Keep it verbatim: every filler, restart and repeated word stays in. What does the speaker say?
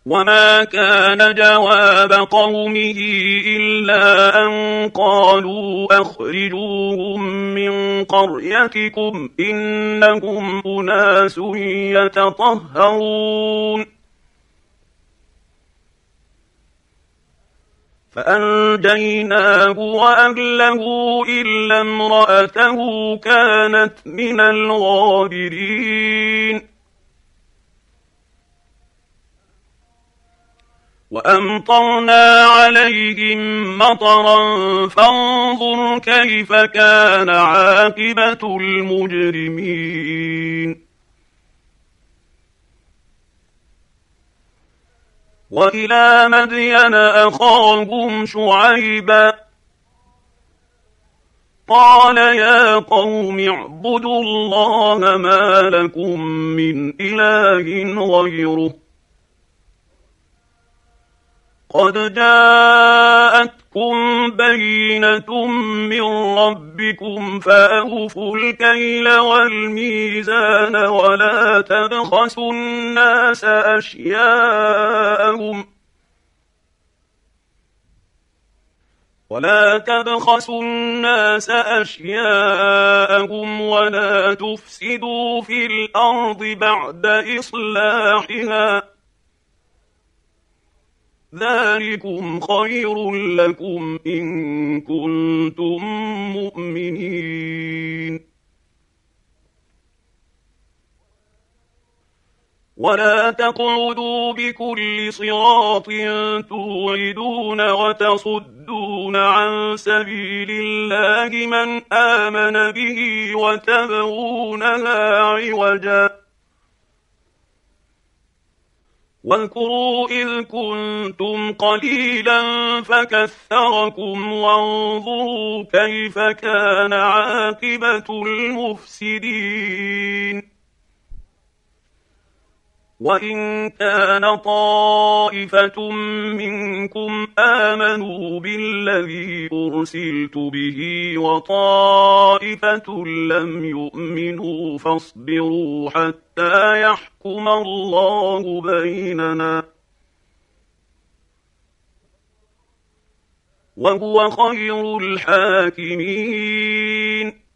وما كان جواب قومه إلا أن قالوا أخرجوهم من قريتكم إنهم أناس يتطهرون فأنجيناه وأهله إلا امرأته كانت من الغابرين وأمطرنا عليهم مطرا فانظر كيف كان عاقبة المجرمين وإلى مدين أخاهم شعيبا قال يا قوم اعبدوا الله ما لكم من إله غيره قد جاءتكم بينة من ربكم فأوفوا الكيل والميزان ولا تبخسوا الناس أشياءهم ولا تبخسوا الناس أشياءهم ولا تفسدوا في الأرض بعد إصلاحها ذلكم خير لكم إن كنتم مؤمنين ولا تقعدوا بكل صراط توعدون وتصدون عن سبيل الله من آمن به وتبغونها عوجا واذكروا إذ كنتم قليلا فكثركم وانظروا كيف كان عاقبة المفسدين وإن كان طائفة منكم آمنوا بالذي أرسلت به وطائفة لم يؤمنوا فاصبروا حتى يحكم الله بيننا وهو خير الحاكمين